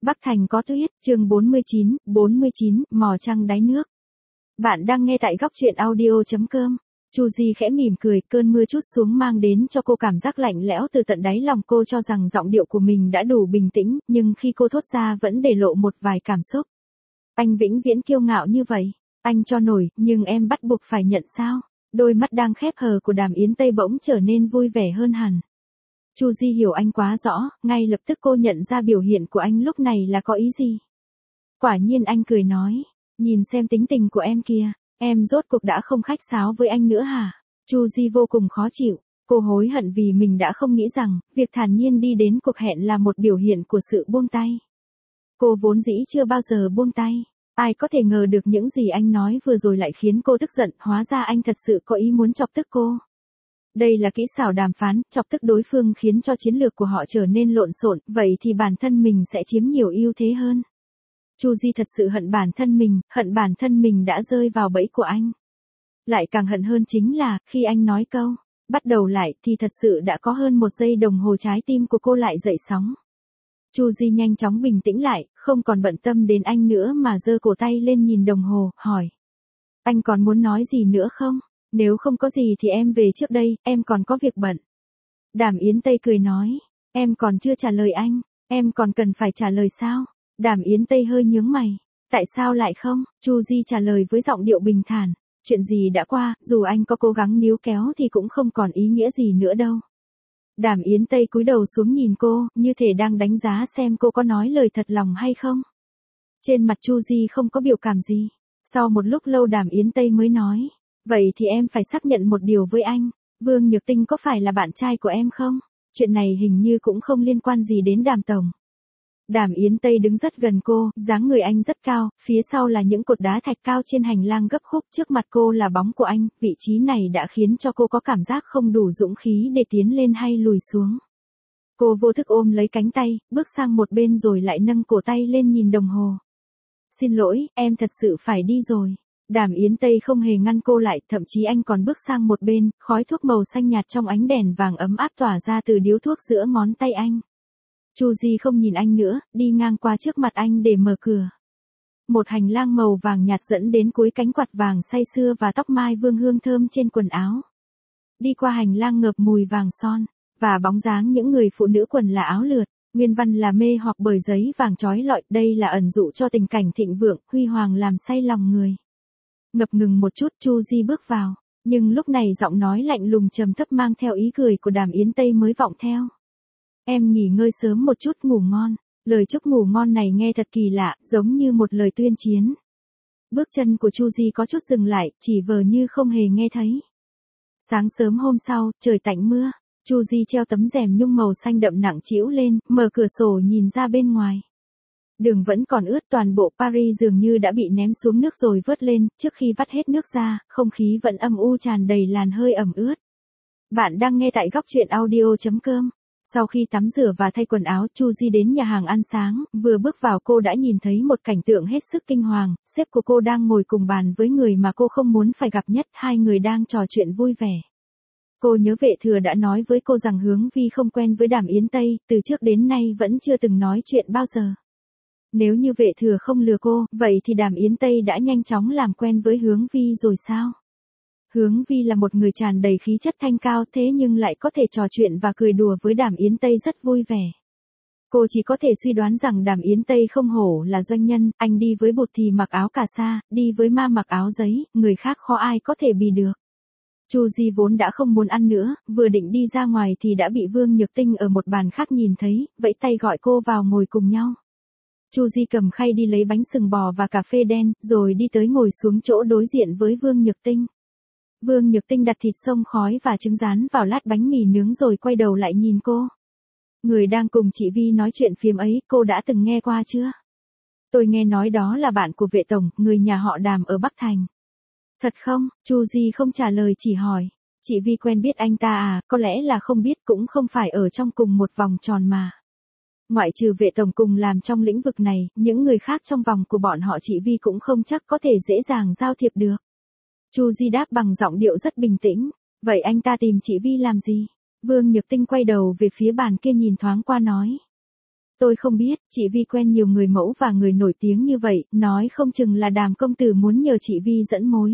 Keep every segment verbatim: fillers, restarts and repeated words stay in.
Bắc Thành có tuyết, chương bốn mươi chín, bốn mươi chín, mò trăng đáy nước. Bạn đang nghe tại góc truyện audio chấm com. Chu Di khẽ mỉm cười, cơn mưa trút xuống mang đến cho cô cảm giác lạnh lẽo từ tận đáy lòng. Cô cho rằng giọng điệu của mình đã đủ bình tĩnh, nhưng khi cô thốt ra vẫn để lộ một vài cảm xúc. Anh vĩnh viễn kiêu ngạo như vậy, anh cho nổi, nhưng em bắt buộc phải nhận sao? Đôi mắt đang khép hờ của Đàm Yến Tây bỗng trở nên vui vẻ hơn hẳn. Chu Di hiểu anh quá rõ, ngay lập tức cô nhận ra biểu hiện của anh lúc này là có ý gì. Quả nhiên anh cười nói, nhìn xem tính tình của em kìa, em rốt cuộc đã không khách sáo với anh nữa hả? Chu Di vô cùng khó chịu, cô hối hận vì mình đã không nghĩ rằng, việc thản nhiên đi đến cuộc hẹn là một biểu hiện của sự buông tay. Cô vốn dĩ chưa bao giờ buông tay, ai có thể ngờ được những gì anh nói vừa rồi lại khiến cô tức giận, hóa ra anh thật sự có ý muốn chọc tức cô. Đây là kỹ xảo đàm phán, chọc tức đối phương khiến cho chiến lược của họ trở nên lộn xộn, vậy thì bản thân mình sẽ chiếm nhiều ưu thế hơn. Chu Di thật sự hận bản thân mình, hận bản thân mình đã rơi vào bẫy của anh. Lại càng hận hơn chính là, khi anh nói câu, bắt đầu lại thì thật sự đã có hơn một giây đồng hồ trái tim của cô lại dậy sóng. Chu Di nhanh chóng bình tĩnh lại, không còn bận tâm đến anh nữa mà giơ cổ tay lên nhìn đồng hồ, hỏi. Anh còn muốn nói gì nữa không? Nếu không có gì thì em về trước đây, em còn có việc bận. Đàm Yến Tây cười nói, em còn chưa trả lời anh, em còn cần phải trả lời sao? Đàm Yến Tây hơi nhướng mày, tại sao lại không? Chu Di trả lời với giọng điệu bình thản, chuyện gì đã qua, dù anh có cố gắng níu kéo thì cũng không còn ý nghĩa gì nữa đâu. Đàm Yến Tây cúi đầu xuống nhìn cô, như thể đang đánh giá xem cô có nói lời thật lòng hay không. Trên mặt Chu Di không có biểu cảm gì. Sau một lúc lâu Đàm Yến Tây mới nói, vậy thì em phải xác nhận một điều với anh, Vương Nhược Tinh có phải là bạn trai của em không? Chuyện này hình như cũng không liên quan gì đến Đàm tổng. Đàm Yến Tây đứng rất gần cô, dáng người anh rất cao, phía sau là những cột đá thạch cao trên hành lang gấp khúc, trước mặt cô là bóng của anh, vị trí này đã khiến cho cô có cảm giác không đủ dũng khí để tiến lên hay lùi xuống. Cô vô thức ôm lấy cánh tay, bước sang một bên rồi lại nâng cổ tay lên nhìn đồng hồ. Xin lỗi, em thật sự phải đi rồi. Đàm Yến Tây không hề ngăn cô lại, thậm chí anh còn bước sang một bên, khói thuốc màu xanh nhạt trong ánh đèn vàng ấm áp tỏa ra từ điếu thuốc giữa ngón tay anh. Chu Di không nhìn anh nữa, đi ngang qua trước mặt anh để mở cửa. Một hành lang màu vàng nhạt dẫn đến cuối cánh quạt vàng say sưa và tóc mai vương hương thơm trên quần áo. Đi qua hành lang ngập mùi vàng son, và bóng dáng những người phụ nữ quần là áo lượt, nguyên văn là mê hoặc bởi giấy vàng trói lọi, đây là ẩn dụ cho tình cảnh thịnh vượng, huy hoàng làm say lòng người. Ngập ngừng một chút Chu Di bước vào, nhưng lúc này giọng nói lạnh lùng trầm thấp mang theo ý cười của Đàm Yến Tây mới vọng theo. Em nghỉ ngơi sớm một chút, ngủ ngon. Lời chúc ngủ ngon này nghe thật kỳ lạ, giống như một lời tuyên chiến. Bước chân của Chu Di có chút dừng lại, chỉ vờ như không hề nghe thấy. Sáng sớm hôm sau, trời tạnh mưa, Chu Di treo tấm rèm nhung màu xanh đậm nặng trĩu lên, mở cửa sổ nhìn ra bên ngoài. Đường vẫn còn ướt, toàn bộ Paris dường như đã bị ném xuống nước rồi vớt lên, trước khi vắt hết nước ra, không khí vẫn âm u tràn đầy làn hơi ẩm ướt. Bạn đang nghe tại góc truyện audio chấm com. Sau khi tắm rửa và thay quần áo, Chu Di đến nhà hàng ăn sáng, vừa bước vào cô đã nhìn thấy một cảnh tượng hết sức kinh hoàng, sếp của cô đang ngồi cùng bàn với người mà cô không muốn phải gặp nhất, hai người đang trò chuyện vui vẻ. Cô nhớ Vệ Thừa đã nói với cô rằng Hướng Vi không quen với Đàm Yến Tây, từ trước đến nay vẫn chưa từng nói chuyện bao giờ. Nếu như Vệ Thừa không lừa cô, vậy thì Đàm Yến Tây đã nhanh chóng làm quen với Hướng Vi rồi sao? Hướng Vi là một người tràn đầy khí chất thanh cao, thế nhưng lại có thể trò chuyện và cười đùa với Đàm Yến Tây rất vui vẻ. Cô chỉ có thể suy đoán rằng Đàm Yến Tây không hổ là doanh nhân, anh đi với bụt thì mặc áo cà sa, đi với ma mặc áo giấy, người khác khó ai có thể bì được. Chu Di vốn đã không muốn ăn nữa, vừa định đi ra ngoài thì đã bị Vương Nhược Tinh ở một bàn khác nhìn thấy, vẫy tay gọi cô vào ngồi cùng nhau. Chu Di cầm khay đi lấy bánh sừng bò và cà phê đen, rồi đi tới ngồi xuống chỗ đối diện với Vương Nhược Tinh. Vương Nhược Tinh đặt thịt xông khói và trứng rán vào lát bánh mì nướng rồi quay đầu lại nhìn cô. Người đang cùng chị Vi nói chuyện phiếm ấy, cô đã từng nghe qua chưa? Tôi nghe nói đó là bạn của Vệ tổng, người nhà họ Đàm ở Bắc Thành. Thật không? Chu Di không trả lời chỉ hỏi. Chị Vi quen biết anh ta à? Có lẽ là không biết, cũng không phải ở trong cùng một vòng tròn mà. Ngoại trừ Vệ tổng cùng làm trong lĩnh vực này, những người khác trong vòng của bọn họ chị Vi cũng không chắc có thể dễ dàng giao thiệp được. Chu Di đáp bằng giọng điệu rất bình tĩnh. Vậy anh ta tìm chị Vi làm gì? Vương Nhược Tinh quay đầu về phía bàn kia nhìn thoáng qua nói. Tôi không biết, chị Vi quen nhiều người mẫu và người nổi tiếng như vậy, nói không chừng là Đàm công tử muốn nhờ chị Vi dẫn mối.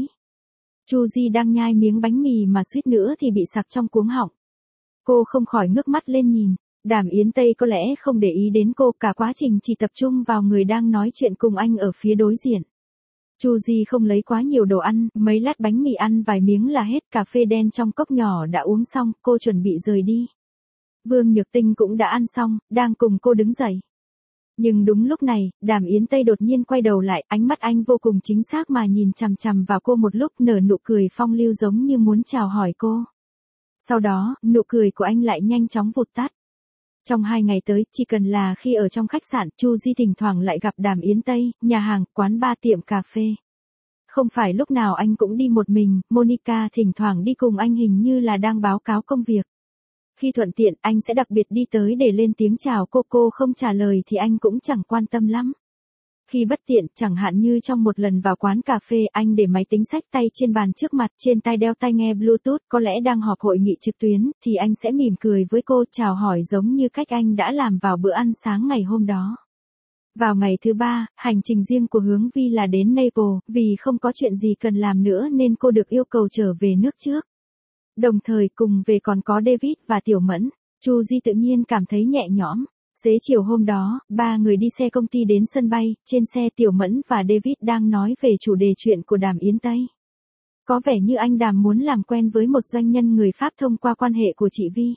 Chu Di đang nhai miếng bánh mì mà suýt nữa thì bị sặc trong cuống họng. Cô không khỏi ngước mắt lên nhìn. Đàm Yến Tây có lẽ không để ý đến cô, cả quá trình chỉ tập trung vào người đang nói chuyện cùng anh ở phía đối diện. Chu Di không lấy quá nhiều đồ ăn, mấy lát bánh mì ăn vài miếng là hết, cà phê đen trong cốc nhỏ đã uống xong, cô chuẩn bị rời đi. Vương Nhược Tinh cũng đã ăn xong, đang cùng cô đứng dậy. Nhưng đúng lúc này, Đàm Yến Tây đột nhiên quay đầu lại, ánh mắt anh vô cùng chính xác mà nhìn chằm chằm vào cô một lúc, nở nụ cười phong lưu giống như muốn chào hỏi cô. Sau đó, nụ cười của anh lại nhanh chóng vụt tắt. Trong hai ngày tới, chỉ cần là khi ở trong khách sạn, Chu Di thỉnh thoảng lại gặp Đàm Yến Tây, nhà hàng, quán bar, tiệm cà phê. Không phải lúc nào anh cũng đi một mình, Monica thỉnh thoảng đi cùng anh, hình như là đang báo cáo công việc. Khi thuận tiện, anh sẽ đặc biệt đi tới để lên tiếng chào cô, cô không trả lời thì anh cũng chẳng quan tâm lắm. Khi bất tiện, chẳng hạn như trong một lần vào quán cà phê, anh để máy tính xách tay trên bàn trước mặt, trên tai đeo tai nghe Bluetooth, có lẽ đang họp hội nghị trực tuyến, thì anh sẽ mỉm cười với cô, chào hỏi giống như cách anh đã làm vào bữa ăn sáng ngày hôm đó. Vào ngày thứ ba, hành trình riêng của Hướng Vi là đến Naples, vì không có chuyện gì cần làm nữa nên cô được yêu cầu trở về nước trước. Đồng thời cùng về còn có David và Tiểu Mẫn. Chu Di tự nhiên cảm thấy nhẹ nhõm. Xế chiều hôm đó, ba người đi xe công ty đến sân bay, trên xe Tiểu Mẫn và David đang nói về chủ đề chuyện của Đàm Yến Tây. Có vẻ như anh Đàm muốn làm quen với một doanh nhân người Pháp thông qua quan hệ của chị Vi.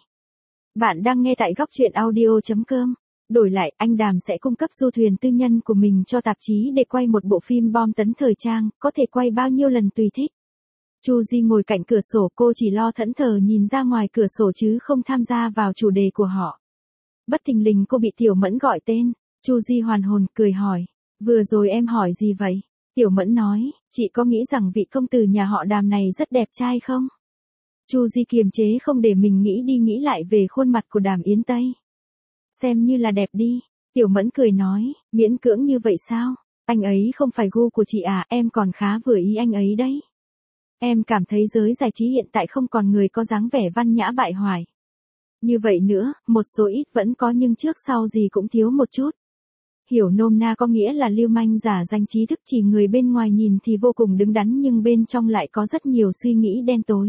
Bạn đang nghe tại góc truyện audio chấm com. Đổi lại, anh Đàm sẽ cung cấp du thuyền tư nhân của mình cho tạp chí để quay một bộ phim bom tấn thời trang, có thể quay bao nhiêu lần tùy thích. Chu Di ngồi cạnh cửa sổ, cô chỉ lo thẫn thờ nhìn ra ngoài cửa sổ chứ không tham gia vào chủ đề của họ. Bất thình lình cô bị Tiểu Mẫn gọi tên. Chu Di hoàn hồn, cười hỏi. Vừa rồi em hỏi gì vậy? Tiểu Mẫn nói, chị có nghĩ rằng vị công tử nhà họ Đàm này rất đẹp trai không? Chu Di kiềm chế không để mình nghĩ đi nghĩ lại về khuôn mặt của Đàm Yến Tây. Xem như là đẹp đi. Tiểu Mẫn cười nói, miễn cưỡng như vậy sao? Anh ấy không phải gu của chị à, em còn khá vừa ý anh ấy đấy. Em cảm thấy giới giải trí hiện tại không còn người có dáng vẻ văn nhã bại hoại. Như vậy nữa, một số ít vẫn có nhưng trước sau gì cũng thiếu một chút. Hiểu nôm na có nghĩa là lưu manh giả danh trí thức, chỉ người bên ngoài nhìn thì vô cùng đứng đắn nhưng bên trong lại có rất nhiều suy nghĩ đen tối.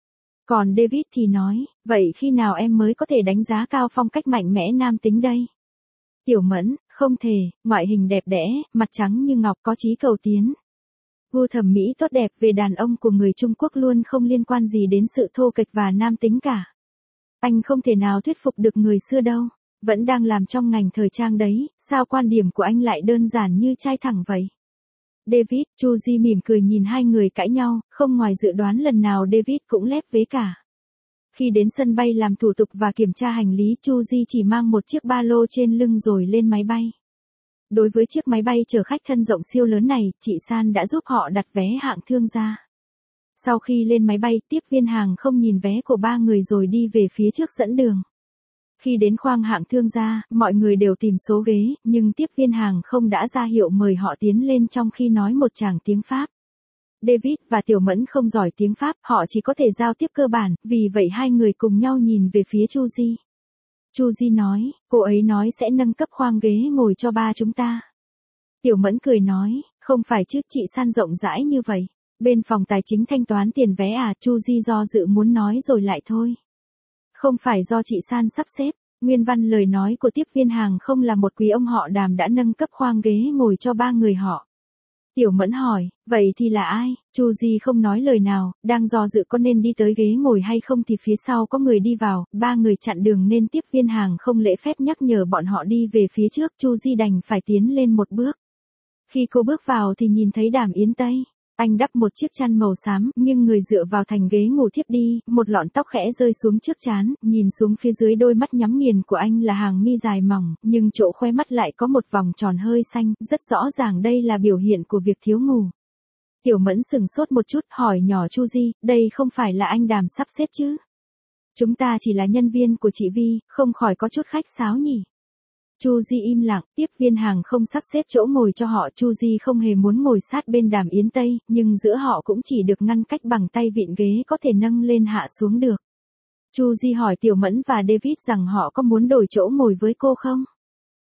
Còn David thì nói, vậy khi nào em mới có thể đánh giá cao phong cách mạnh mẽ nam tính đây? Tiểu Mẫn, không thể, ngoại hình đẹp đẽ, mặt trắng như ngọc, có chí cầu tiến. Gu thẩm mỹ tốt đẹp về đàn ông của người Trung Quốc luôn không liên quan gì đến sự thô kệch và nam tính cả. Anh không thể nào thuyết phục được người xưa đâu. Vẫn đang làm trong ngành thời trang đấy, sao quan điểm của anh lại đơn giản như trai thẳng vậy? David, Chu Di mỉm cười nhìn hai người cãi nhau, không ngoài dự đoán lần nào David cũng lép vế cả. Khi đến sân bay làm thủ tục và kiểm tra hành lý, Chu Di chỉ mang một chiếc ba lô trên lưng rồi lên máy bay. Đối với chiếc máy bay chở khách thân rộng siêu lớn này, chị San đã giúp họ đặt vé hạng thương gia. Sau khi lên máy bay, tiếp viên hàng không nhìn vé của ba người rồi đi về phía trước dẫn đường. Khi đến khoang hạng thương gia, mọi người đều tìm số ghế, nhưng tiếp viên hàng không đã ra hiệu mời họ tiến lên trong khi nói một tràng tiếng Pháp. David và Tiểu Mẫn không giỏi tiếng Pháp, họ chỉ có thể giao tiếp cơ bản, vì vậy hai người cùng nhau nhìn về phía Chu Di. Chu Di nói, cô ấy nói sẽ nâng cấp khoang ghế ngồi cho ba chúng ta. Tiểu Mẫn cười nói, không phải chứ, chị San rộng rãi như vậy. Bên phòng tài chính thanh toán tiền vé à? Chu Di do dự muốn nói rồi lại thôi. Không phải do chị San sắp xếp. Nguyên văn lời nói của tiếp viên hàng không là một quý ông họ Đàm đã nâng cấp khoang ghế ngồi cho ba người họ. Tiểu Mẫn hỏi, vậy thì là ai? Chu Di không nói lời nào, đang do dự có nên đi tới ghế ngồi hay không thì phía sau có người đi vào, ba người chặn đường nên tiếp viên hàng không lễ phép nhắc nhở bọn họ đi về phía trước, Chu Di đành phải tiến lên một bước. Khi cô bước vào thì nhìn thấy Đàm Yến Tây. Anh đắp một chiếc chăn màu xám, nhưng người dựa vào thành ghế ngủ thiếp đi, một lọn tóc khẽ rơi xuống trước trán, nhìn xuống phía dưới đôi mắt nhắm nghiền của anh là hàng mi dài mỏng, nhưng chỗ khoe mắt lại có một vòng tròn hơi xanh, rất rõ ràng đây là biểu hiện của việc thiếu ngủ. Tiểu Mẫn sừng sốt một chút, hỏi nhỏ Chu Di, đây không phải là anh Đàm sắp xếp chứ? Chúng ta chỉ là nhân viên của chị Vi, không khỏi có chút khách sáo nhỉ? Chu Di im lặng, tiếp viên hàng không sắp xếp chỗ ngồi cho họ, Chu Di không hề muốn ngồi sát bên Đàm Yến Tây, nhưng giữa họ cũng chỉ được ngăn cách bằng tay vịn ghế có thể nâng lên hạ xuống được. Chu Di hỏi Tiểu Mẫn và David rằng họ có muốn đổi chỗ ngồi với cô không?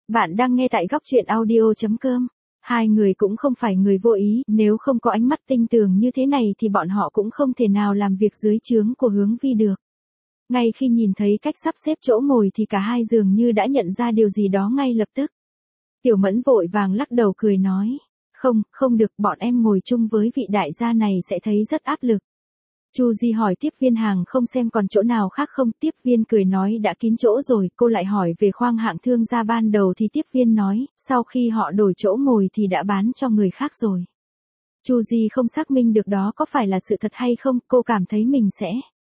Bạn đang nghe tại góc chuyện audio chấm com. Hai người cũng không phải người vô ý, nếu không có ánh mắt tinh tường như thế này thì bọn họ cũng không thể nào làm việc dưới trướng của Hướng Vi được. Ngay khi nhìn thấy cách sắp xếp chỗ ngồi thì cả hai dường như đã nhận ra điều gì đó ngay lập tức. Tiểu Mẫn vội vàng lắc đầu cười nói, không, không được, bọn em ngồi chung với vị đại gia này sẽ thấy rất áp lực. Chu Di hỏi tiếp viên hàng không xem còn chỗ nào khác không, tiếp viên cười nói đã kín chỗ rồi, cô lại hỏi về khoang hạng thương gia ban đầu thì tiếp viên nói, sau khi họ đổi chỗ ngồi thì đã bán cho người khác rồi. Chu Di không xác minh được đó có phải là sự thật hay không, cô cảm thấy mình sẽ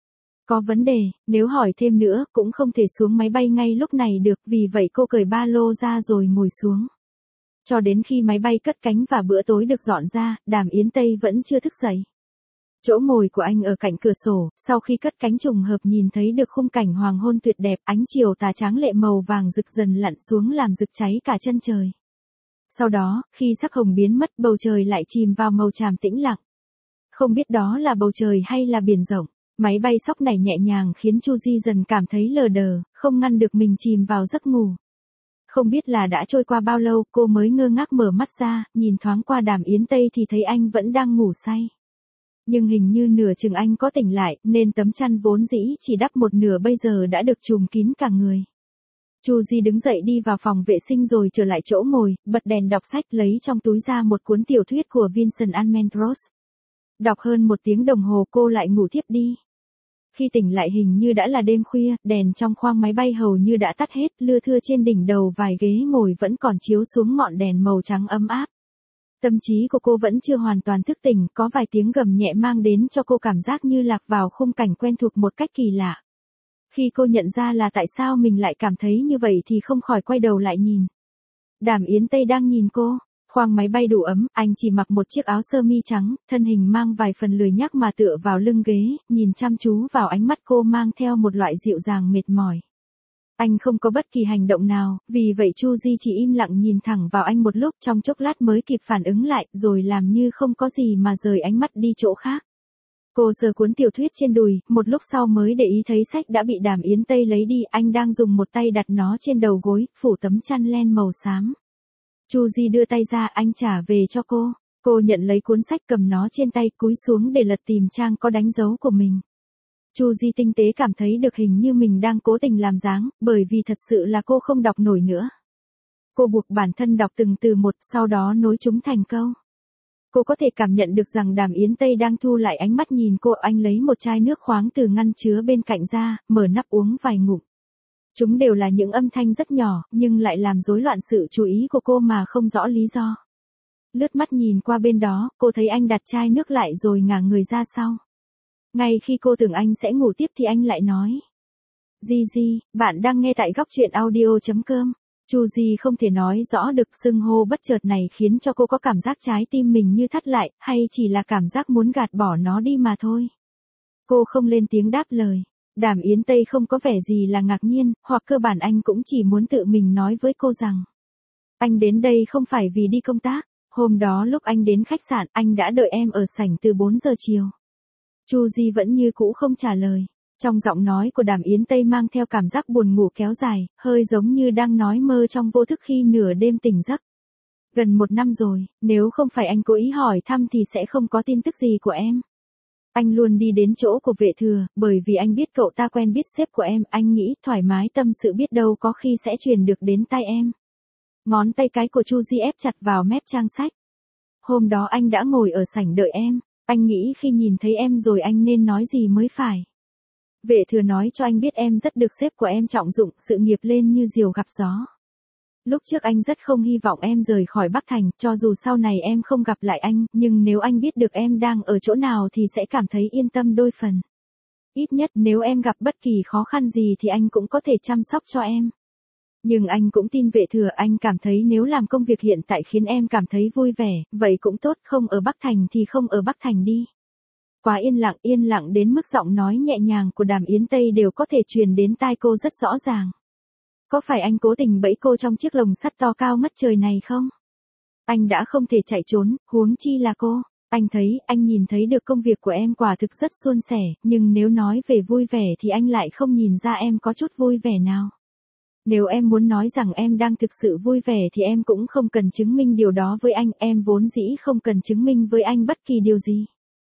có vấn đề, nếu hỏi thêm nữa cũng không thể xuống máy bay ngay lúc này được, vì vậy cô cởi ba lô ra rồi ngồi xuống. Cho đến khi máy bay cất cánh và bữa tối được dọn ra, Đàm Yến Tây vẫn chưa thức dậy. Chỗ ngồi của anh ở cạnh cửa sổ, sau khi cất cánh trùng hợp nhìn thấy được khung cảnh hoàng hôn tuyệt đẹp, ánh chiều tà tráng lệ màu vàng rực dần lặn xuống làm rực cháy cả chân trời. Sau đó, khi sắc hồng biến mất, bầu trời lại chìm vào màu tràm tĩnh lặng. Không biết đó là bầu trời hay là biển rộng, máy bay sóc nảy nhẹ nhàng khiến Chu Di dần cảm thấy lờ đờ, không ngăn được mình chìm vào giấc ngủ. Không biết là đã trôi qua bao lâu, cô mới ngơ ngác mở mắt ra, nhìn thoáng qua Đàm Yến Tây thì thấy anh vẫn đang ngủ say. Nhưng hình như nửa chừng anh có tỉnh lại, nên tấm chăn vốn dĩ chỉ đắp một nửa bây giờ đã được trùm kín cả người. Chu Di đứng dậy đi vào phòng vệ sinh rồi trở lại chỗ ngồi, bật đèn đọc sách, lấy trong túi ra một cuốn tiểu thuyết của Vincent Almendros. Đọc hơn một tiếng đồng hồ cô lại ngủ thiếp đi. Khi tỉnh lại hình như đã là đêm khuya, đèn trong khoang máy bay hầu như đã tắt hết, lưa thưa trên đỉnh đầu vài ghế ngồi vẫn còn chiếu xuống ngọn đèn màu trắng ấm áp. Tâm trí của cô vẫn chưa hoàn toàn thức tỉnh, có vài tiếng gầm nhẹ mang đến cho cô cảm giác như lạc vào khung cảnh quen thuộc một cách kỳ lạ. Khi cô nhận ra là tại sao mình lại cảm thấy như vậy thì không khỏi quay đầu lại nhìn. Đàm Yến Tây đang nhìn cô. Khoang máy bay đủ ấm, anh chỉ mặc một chiếc áo sơ mi trắng, thân hình mang vài phần lười nhác mà tựa vào lưng ghế, nhìn chăm chú vào ánh mắt cô mang theo một loại dịu dàng mệt mỏi. Anh không có bất kỳ hành động nào, vì vậy Chu Di chỉ im lặng nhìn thẳng vào anh một lúc, trong chốc lát mới kịp phản ứng lại, rồi làm như không có gì mà rời ánh mắt đi chỗ khác. Cô sờ cuốn tiểu thuyết trên đùi, một lúc sau mới để ý thấy sách đã bị Đàm Yến Tây lấy đi, anh đang dùng một tay đặt nó trên đầu gối, phủ tấm chăn len màu xám. Chu Di đưa tay ra, anh trả về cho cô. Cô nhận lấy cuốn sách, cầm nó trên tay, cúi xuống để lật tìm trang có đánh dấu của mình. Chu Di tinh tế cảm thấy được hình như mình đang cố tình làm dáng, bởi vì thật sự là cô không đọc nổi nữa. Cô buộc bản thân đọc từng từ một, sau đó nối chúng thành câu. Cô có thể cảm nhận được rằng Đàm Yến Tây đang thu lại ánh mắt nhìn cô, anh lấy một chai nước khoáng từ ngăn chứa bên cạnh ra, mở nắp uống vài ngụm. Chúng đều là những âm thanh rất nhỏ, nhưng lại làm rối loạn sự chú ý của cô mà không rõ lý do. Lướt mắt nhìn qua bên đó, cô thấy anh đặt chai nước lại rồi ngả người ra sau. Ngay khi cô tưởng anh sẽ ngủ tiếp thì anh lại nói. Di Di, bạn đang nghe tại góc chuyện audio chấm com. Chu Di không thể nói rõ được, xưng hô bất chợt này khiến cho cô có cảm giác trái tim mình như thắt lại, hay chỉ là cảm giác muốn gạt bỏ nó đi mà thôi. Cô không lên tiếng đáp lời. Đàm Yến Tây không có vẻ gì là ngạc nhiên, hoặc cơ bản anh cũng chỉ muốn tự mình nói với cô rằng anh đến đây không phải vì đi công tác. Hôm đó lúc anh đến khách sạn, anh đã đợi em ở sảnh từ bốn giờ chiều. Chu Di vẫn như cũ không trả lời. Trong giọng nói của Đàm Yến Tây mang theo cảm giác buồn ngủ kéo dài, hơi giống như đang nói mơ trong vô thức khi nửa đêm tỉnh giấc. Gần một năm rồi, nếu không phải anh cố ý hỏi thăm thì sẽ không có tin tức gì của em. Anh luôn đi đến chỗ của Vệ Thừa, bởi vì anh biết cậu ta quen biết sếp của em, anh nghĩ thoải mái tâm sự biết đâu có khi sẽ truyền được đến tai em. Ngón tay cái của Chu Di ép chặt vào mép trang sách. Hôm đó anh đã ngồi ở sảnh đợi em, anh nghĩ khi nhìn thấy em rồi anh nên nói gì mới phải. Vệ Thừa nói cho anh biết em rất được sếp của em trọng dụng, sự nghiệp lên như diều gặp gió. Lúc trước anh rất không hy vọng em rời khỏi Bắc Thành, cho dù sau này em không gặp lại anh, nhưng nếu anh biết được em đang ở chỗ nào thì sẽ cảm thấy yên tâm đôi phần. Ít nhất nếu em gặp bất kỳ khó khăn gì thì anh cũng có thể chăm sóc cho em. Nhưng anh cũng tin Vệ Thừa, anh cảm thấy nếu làm công việc hiện tại khiến em cảm thấy vui vẻ, vậy cũng tốt, không ở Bắc Thành thì không ở Bắc Thành đi. Quá yên lặng, yên lặng đến mức giọng nói nhẹ nhàng của Đàm Yến Tây đều có thể truyền đến tai cô rất rõ ràng. Có phải anh cố tình bẫy cô trong chiếc lồng sắt to cao ngất trời này không? Anh đã không thể chạy trốn, huống chi là cô. Anh thấy, anh nhìn thấy được công việc của em quả thực rất suôn sẻ, nhưng nếu nói về vui vẻ thì anh lại không nhìn ra em có chút vui vẻ nào. Nếu em muốn nói rằng em đang thực sự vui vẻ thì em cũng không cần chứng minh điều đó với anh, em vốn dĩ không cần chứng minh với anh bất kỳ điều gì.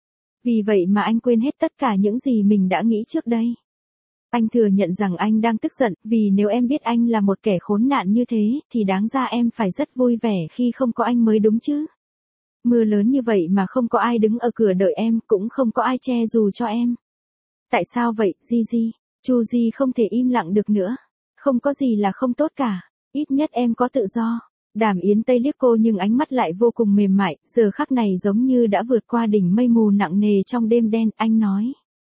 Vì vậy mà anh quên hết tất cả những gì mình đã nghĩ trước đây. Anh thừa nhận rằng anh đang tức giận, vì nếu em biết anh là một kẻ khốn nạn như thế, thì đáng ra em phải rất vui vẻ khi không có anh mới đúng chứ. Mưa lớn như vậy mà không có ai đứng ở cửa đợi em, cũng không có ai che dù cho em. Tại sao vậy, Gigi? Chu Di không thể im lặng được nữa. Không có gì là không tốt cả, ít nhất em có tự do. Đàm Yến Tây liếc cô nhưng ánh mắt lại vô cùng mềm mại, giờ khắc này giống như đã vượt qua đỉnh mây mù nặng nề trong đêm đen, anh nói.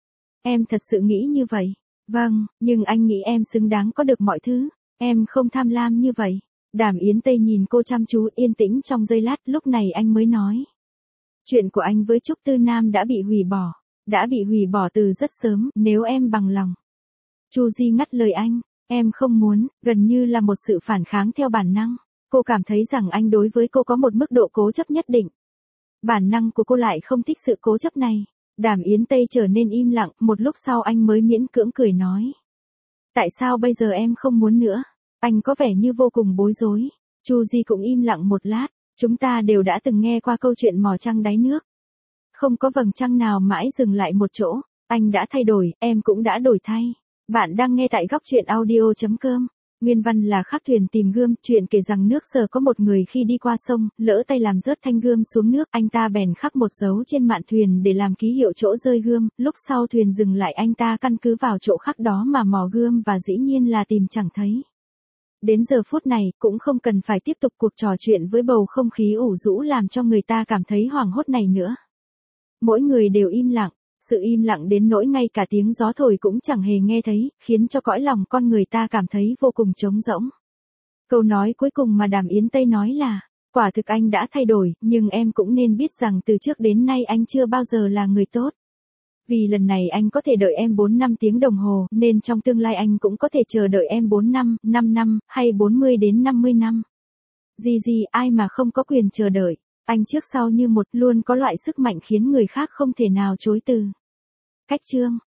Em thật sự nghĩ như vậy. Vâng, nhưng anh nghĩ em xứng đáng có được mọi thứ, em không tham lam như vậy. Đàm Yến Tây nhìn cô chăm chú, yên tĩnh trong giây lát, lúc này anh mới nói. Chuyện của anh với Trúc Tư Nam đã bị hủy bỏ, đã bị hủy bỏ từ rất sớm, nếu em bằng lòng. Chu Di ngắt lời anh, em không muốn, gần như là một sự phản kháng theo bản năng. Cô cảm thấy rằng anh đối với cô có một mức độ cố chấp nhất định. Bản năng của cô lại không thích sự cố chấp này. Đàm Yến Tây trở nên im lặng, một lúc sau anh mới miễn cưỡng cười nói. Tại sao bây giờ em không muốn nữa? Anh có vẻ như vô cùng bối rối. Chu Di cũng im lặng một lát, chúng ta đều đã từng nghe qua câu chuyện mò trăng đáy nước. Không có vầng trăng nào mãi dừng lại một chỗ, anh đã thay đổi, em cũng đã đổi thay. Bạn đang nghe tại góc truyện audio chấm com. Nguyên văn là Khắc Thuyền Tìm Gươm, chuyện kể rằng nước Sở có một người khi đi qua sông, lỡ tay làm rớt thanh gươm xuống nước, anh ta bèn khắc một dấu trên mạn thuyền để làm ký hiệu chỗ rơi gươm, lúc sau thuyền dừng lại anh ta căn cứ vào chỗ khắc đó mà mò gươm và dĩ nhiên là tìm chẳng thấy. Đến giờ phút này, cũng không cần phải tiếp tục cuộc trò chuyện với bầu không khí ủ rũ làm cho người ta cảm thấy hoảng hốt này nữa. Mỗi người đều im lặng. Sự im lặng đến nỗi ngay cả tiếng gió thổi cũng chẳng hề nghe thấy, khiến cho cõi lòng con người ta cảm thấy vô cùng trống rỗng. Câu nói cuối cùng mà Đàm Yến Tây nói là, quả thực anh đã thay đổi, nhưng em cũng nên biết rằng từ trước đến nay anh chưa bao giờ là người tốt. Vì lần này anh có thể đợi em bốn năm tiếng đồng hồ, nên trong tương lai anh cũng có thể chờ đợi em bốn năm, năm năm, hay bốn mươi đến năm mươi năm. Gigi, ai mà không có quyền chờ đợi. Anh trước sau như một, luôn có loại sức mạnh khiến người khác không thể nào chối từ. Cách chương